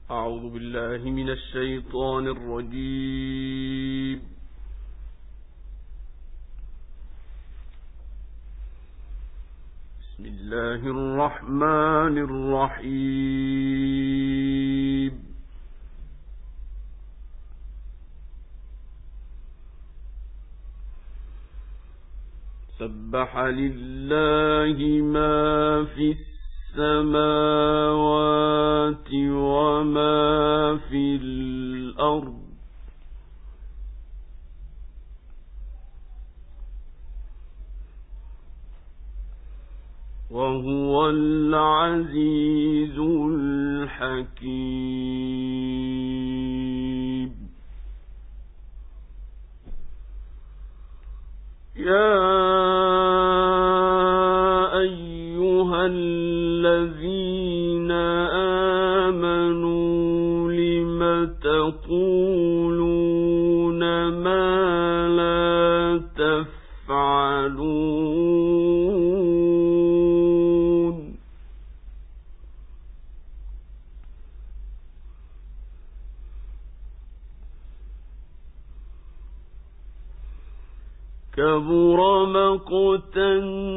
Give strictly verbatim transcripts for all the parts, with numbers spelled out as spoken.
أعوذ بالله من الشيطان الرجيم. بسم الله الرحمن الرحيم. سبح لله ما في السماوات وما في الأرض وهو العزيز الحكيم. يا أيها الذين آمنوا لم تقولون ما لا تفعلون. كبر مقتا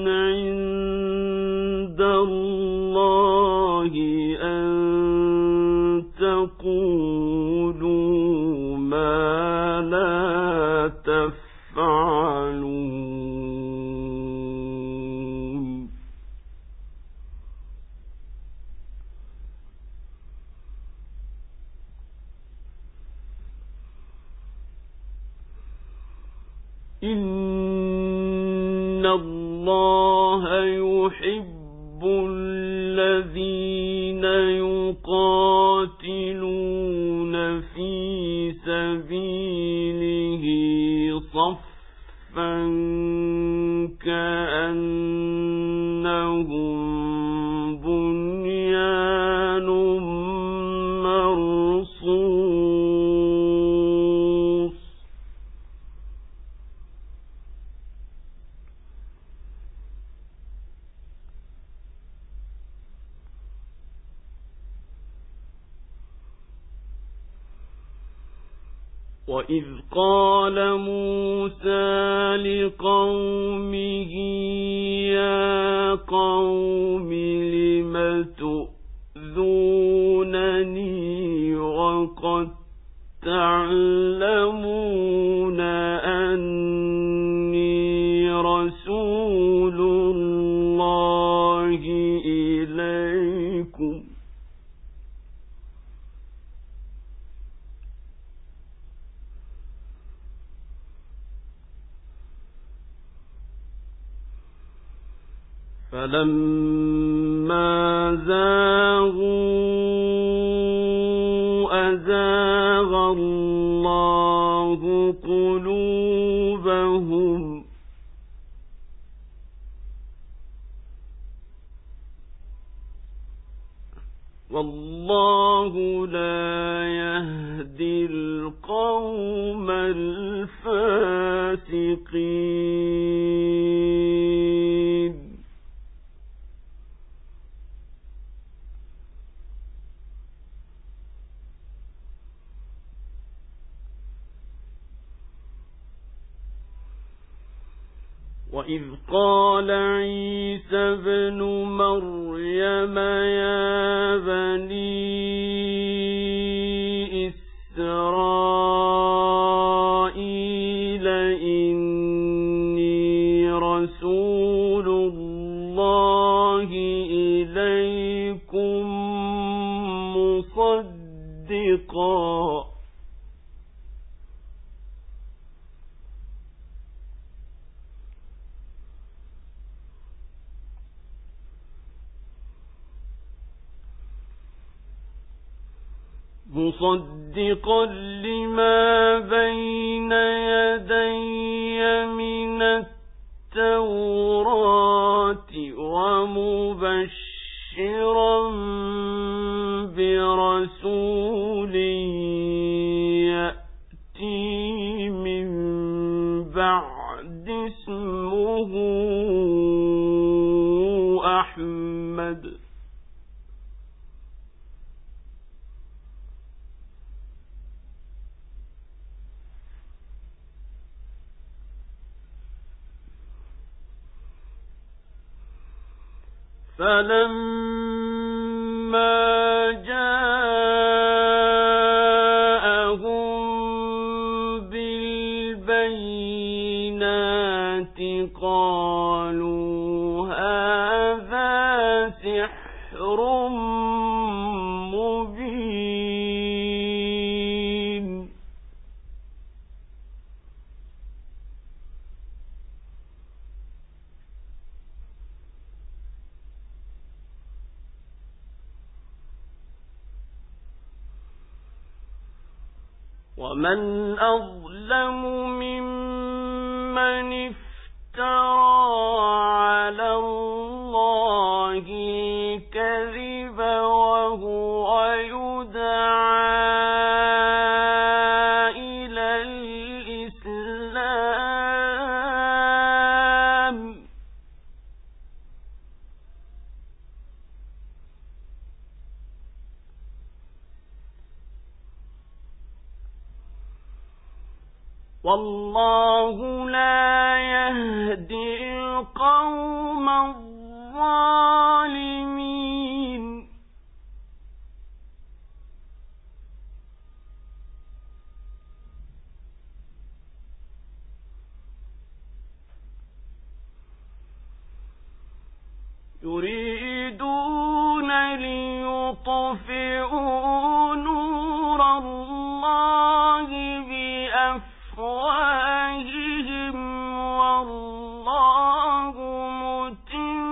عند الله أن تقولوا ما لا تفعلون. إن الله يحب الذين يقاتلون في سبيله صفا كأنهم بنيان مرصوص. وإذ قال موسى لقومه يا قوم لم تؤذونني وقد تعلمون أني رسول الله إليكم فلما زاغوا أزاغ الله قلوبهم والله لا يهدي القوم الفاسقين. وإذ قال عيسى ابن مريم يا بني إسرائيل إني رسول الله إليكم مصدقا مصدقا لما بين يدي من التوراة ومبشرا برسول يأتي من بعد اسمه أحمد فلما جاءهم بالبينات قالوا هذا سحر مبين. ومن أظلم ممن افترى على الله كذبا وهو يدعى إلى الإسلام والله لا يهدي القوم الظالمين. يريدون ليطفئوا نور الله بأفواههم والله متم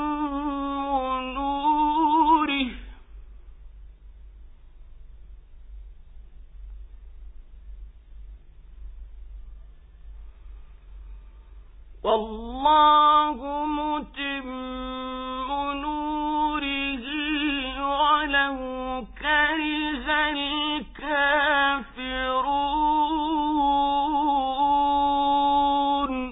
نوره والله متم نوره ولو كره الكافرون.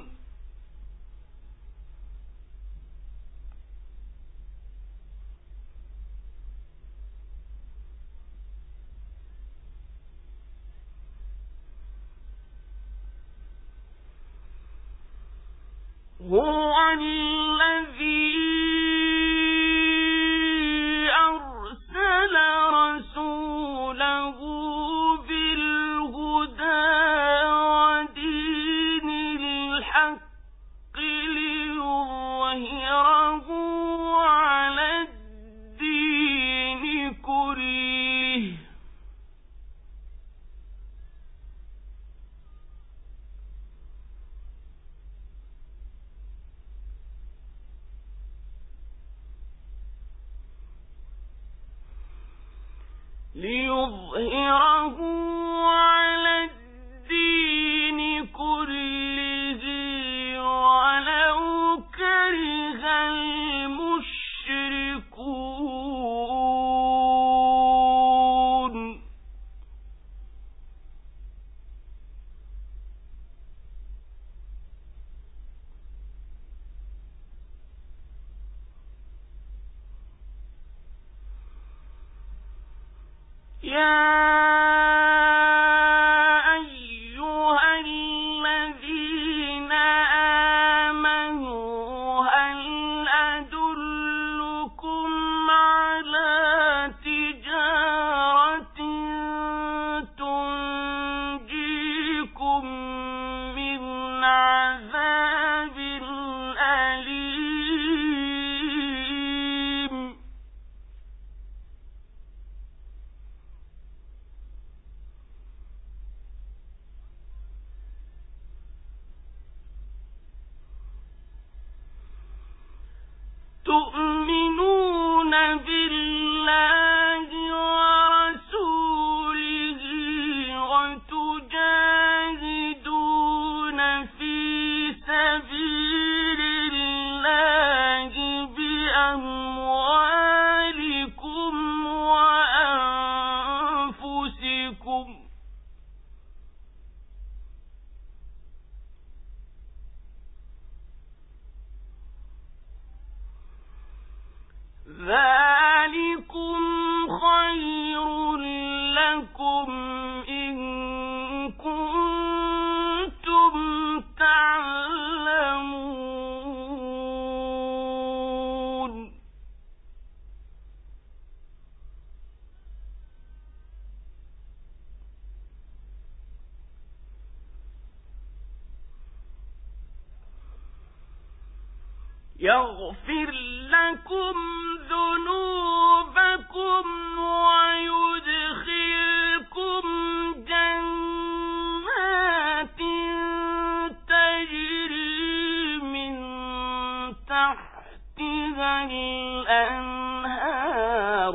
هو الذي أرسل رسوله بالهدى ودين الحق ليظهره على الدين كله ليظهره على الدين كله ولو كره المشركون. يا أيها الذين آمنوا هل أدلكم على تجارة تنجيكم من عذاب أليم. تؤمنون بالله ورسوله وتجاهدون في سبيل الله بأموالكم وأنفسكم ذلكم خير لكم إن كنتم تعلمون. يغفر لكم ذنوبكم ويدخلكم جنات تجري من تحتها الأنهار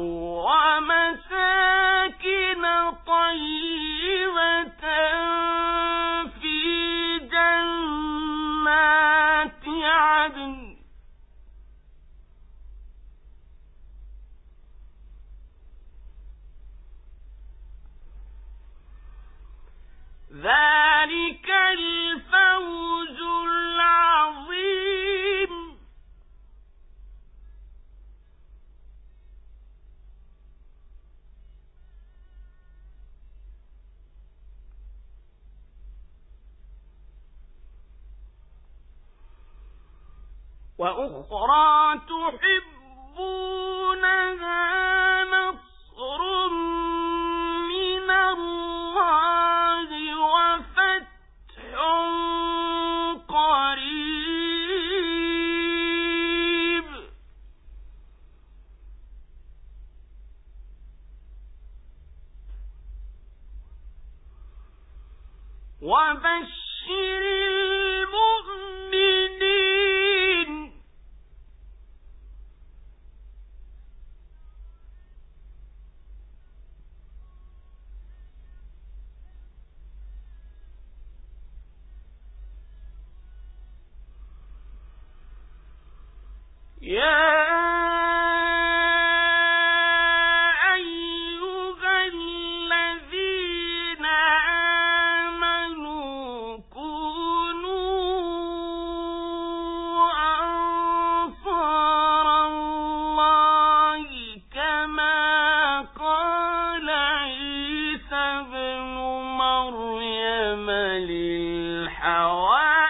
ومساكن طيبة في جنات عدن ذلك الفوز العظيم. وأخرى تحبونها نصر من الله وفتح قريب وبشر المؤمنين. يا أيها الذين آمنوا كونوا أنصار الله كما قال عيسى ابن مريم للحواريين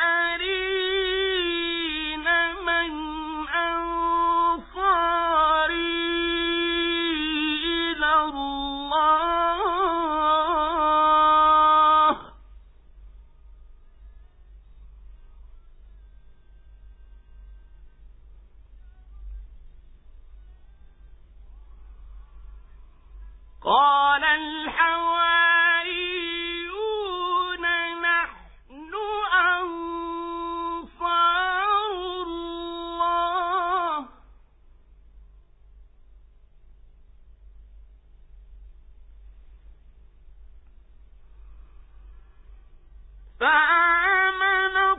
قال الحواريون نحن أنصار الله فآمنت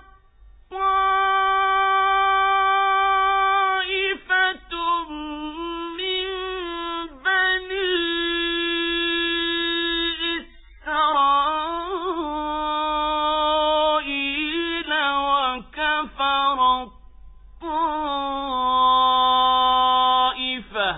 طائفة من بني إسرائيل وكفرت طائفة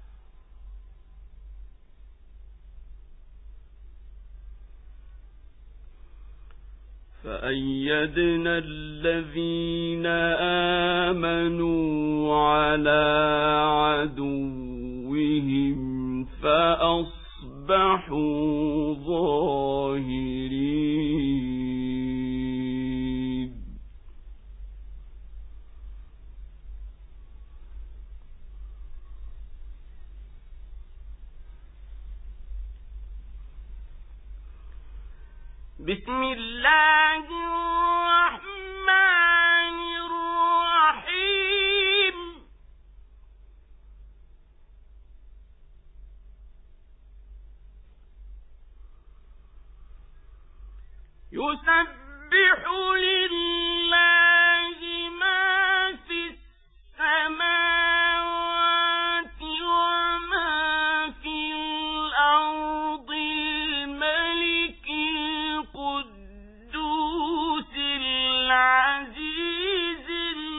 فأيدنا الذين آمنوا على عدوهم فأصبحوا ظاهرين. بسم الله الرحمن الرحيم. يسبح لله ما في السماوات وما في الأرض الملك القدوس العزيز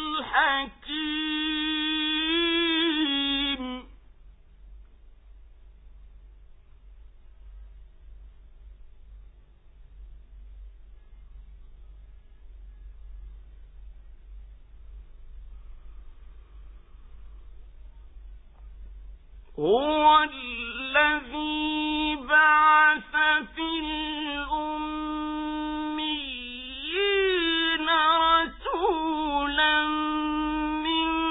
الحكيم. هو الذي بعث في الأميين رسولا منهم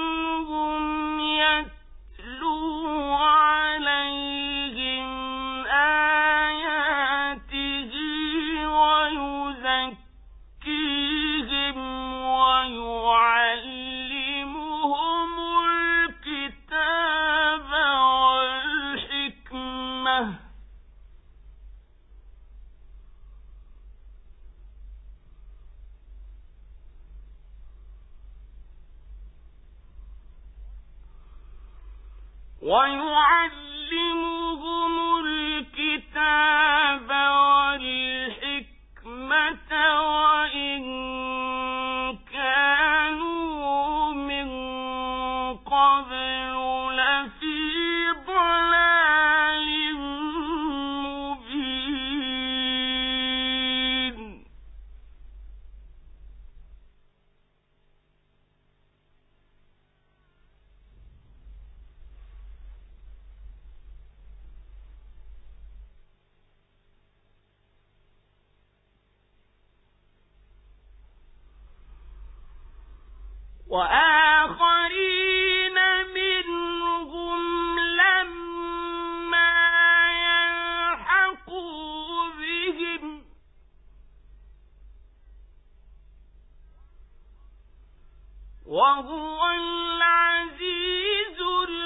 ويعلمهم الكتاب والحكمة وإن كانوا من قبل لفي ضلال مبين. وآخرين منهم لما يلحقوا بهم وهو العزيز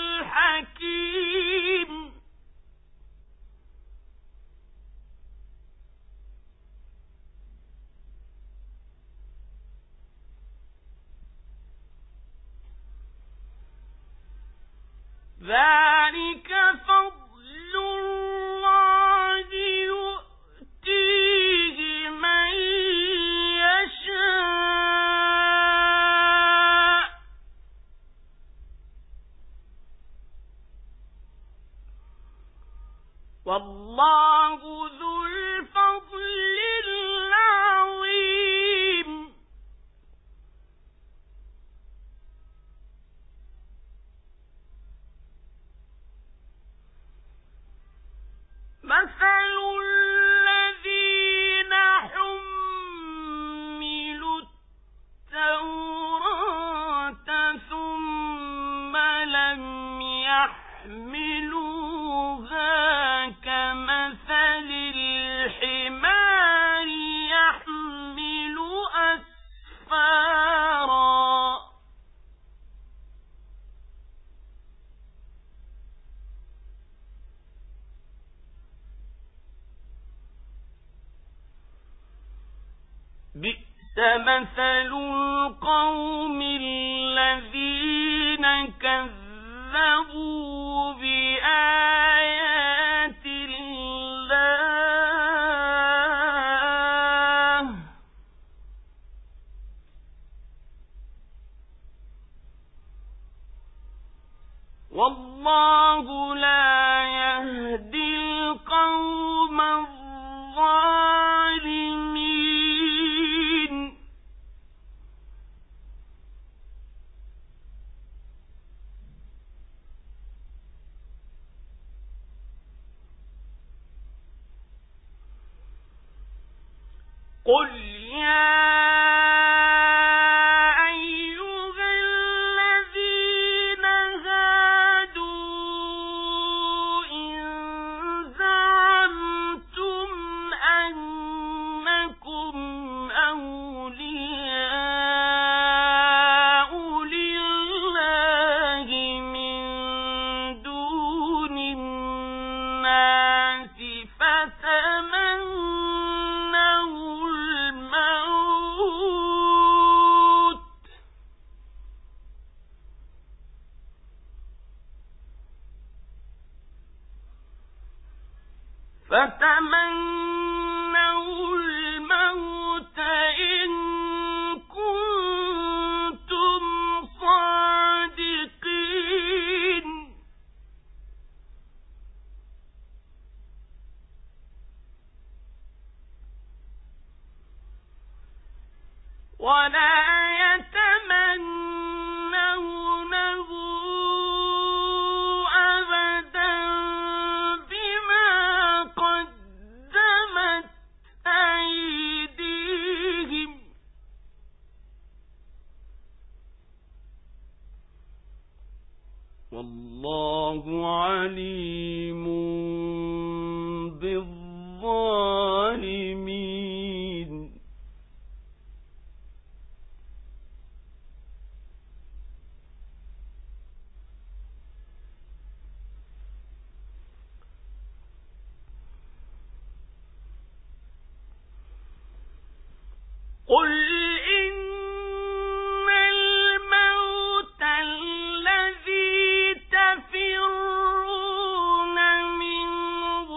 الحكيم. ذلك فضل الله يؤتيه من يشاء والله ذو الفضل العظيم. مثل الذين حملوا التوراة ثم لم يحملوها كمثل الحمار يحمل أسفارا بئس مثل القوم الذين كذبوا بآيات الله والله لا يهدي القوم الظالمين. قل يا أيها الذين هادوا إن زعمتم أنكم أولياء لله من دون الناس فتمنوا الموت فتمنوا الموت إن كنتم صادقين. ولا يتمنونه أبدا بما قدمت أيديهم والله عليم بالظالمين. قل إن الموت الذي تفرون منه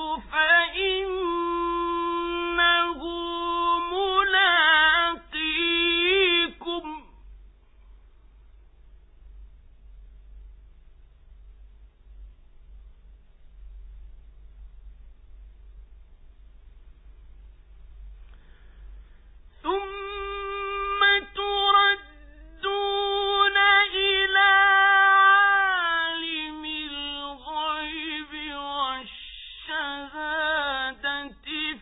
فإنه ملاقيكم ثم تردون إلى عالم الغيب والشهادة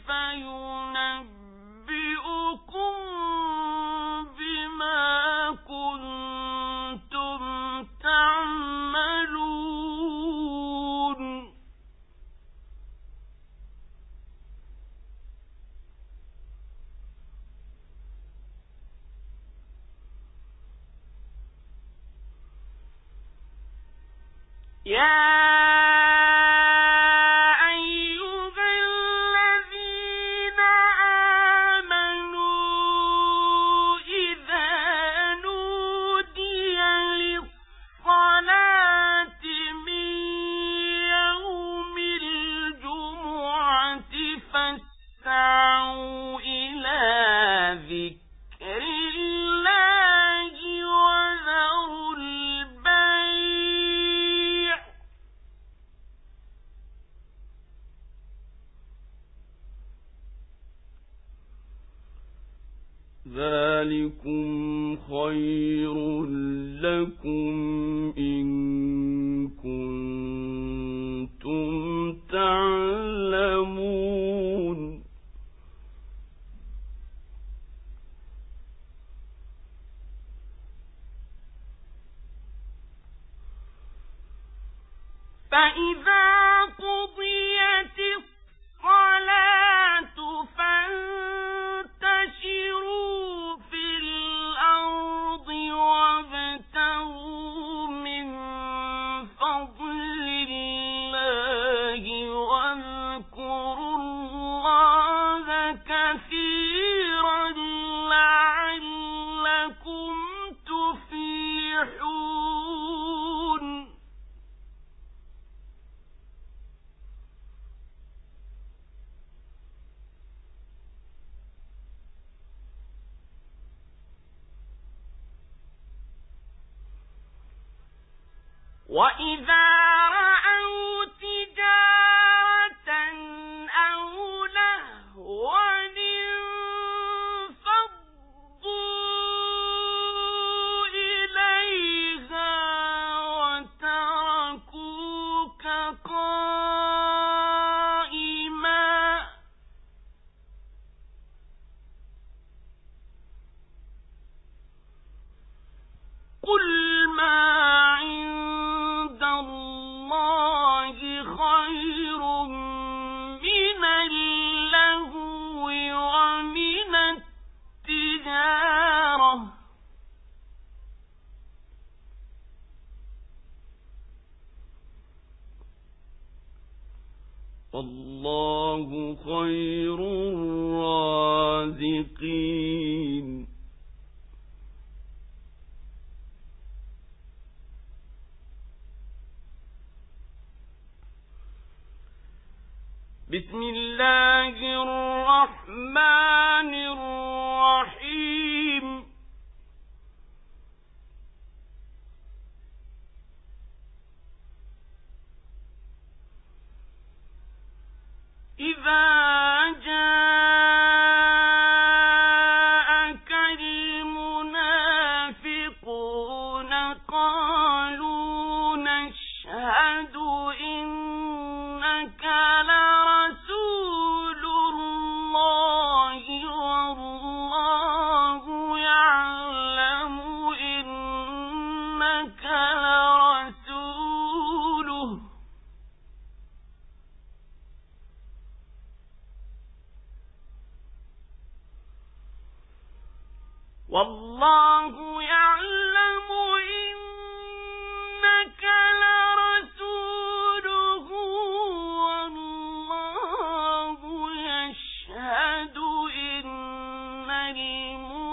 فينبئكم بما كنتم تعملون يا أيها الذين آمنوا إذا نودي للصلاة من يوم الجمعة فاسعوا إلى ذكر الله وذروا البيع ذلكم خير لكم إن كنتم تعلمون فإذا قضيت الصلاة فانتشروا في الأرض وابتغوا من فضل الله واذكروا الله كثيرا لعلكم تفلحون وإذا رأوا تجارة أو لهوا انفضوا إليها وتركوك قائما قل ما عند الله خير من اللهو ومن التجارة والله خير الرازقين بسم الله الرحمن الرحيم إذا جاءك المنافقون قالوا نشهد إنك لرسول الله والله يعلم إنك لرسوله والله يعلم إنك لرسوله والله يشهد إن المنافقين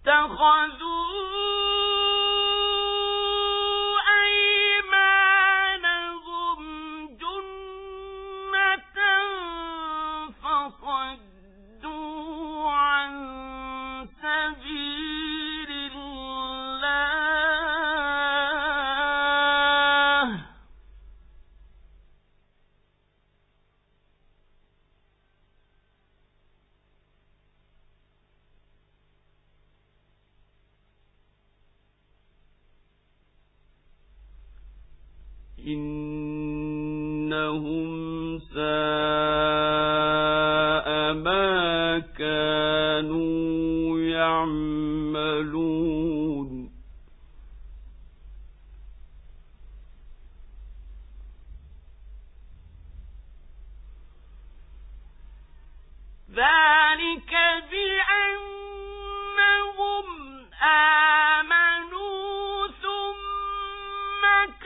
اتخذوا أيمانهم جنة فصدوا عن سبيل الله إنهم ساء ما كانوا يعملون ذلك بأنهم آمنوا ثم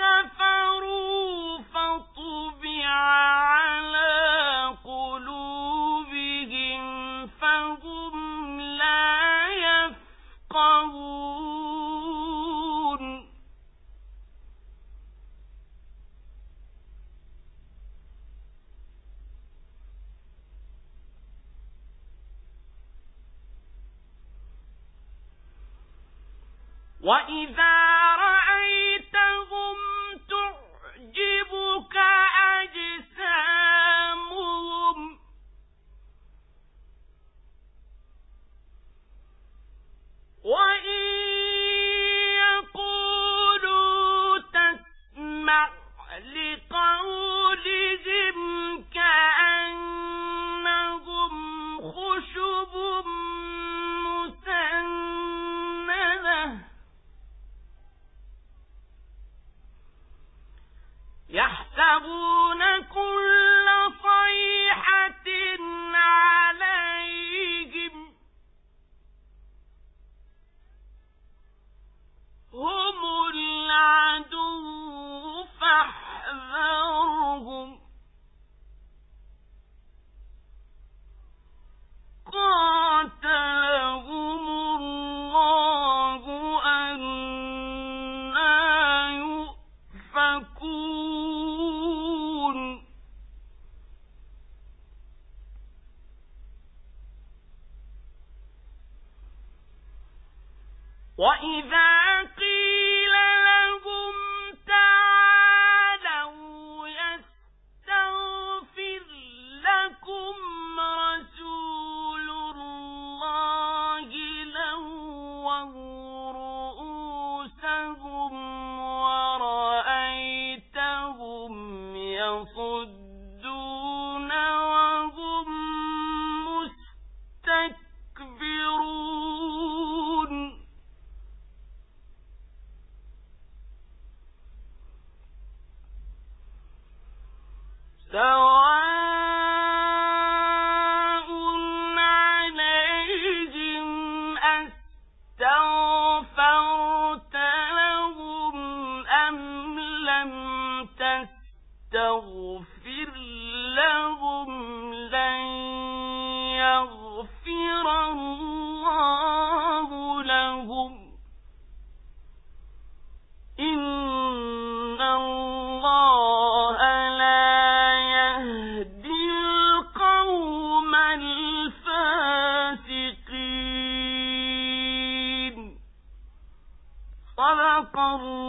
كفروا فطبع على قلوبهم فهم لا يفقهون وإذا رأيتهم تعجبك أجسامهم وإن يقولوا تسمع لقولهم كأنهم خشب مسندة يحسبون كل صيحة عليهم هم العدو فاحذرهم قاتلهم الله أنى يؤفكون وإذا قيل لهم تعالوا يستغفر لكم رسول الله لووا رؤوسهم ورأيتهم يصدون وهم مستكبرون سواء عليهم أستغفرت لهم أم لم تستغفر لهم لن يغفر الله لهم إن الله لا يهدي القوم الفاسقين صدق الله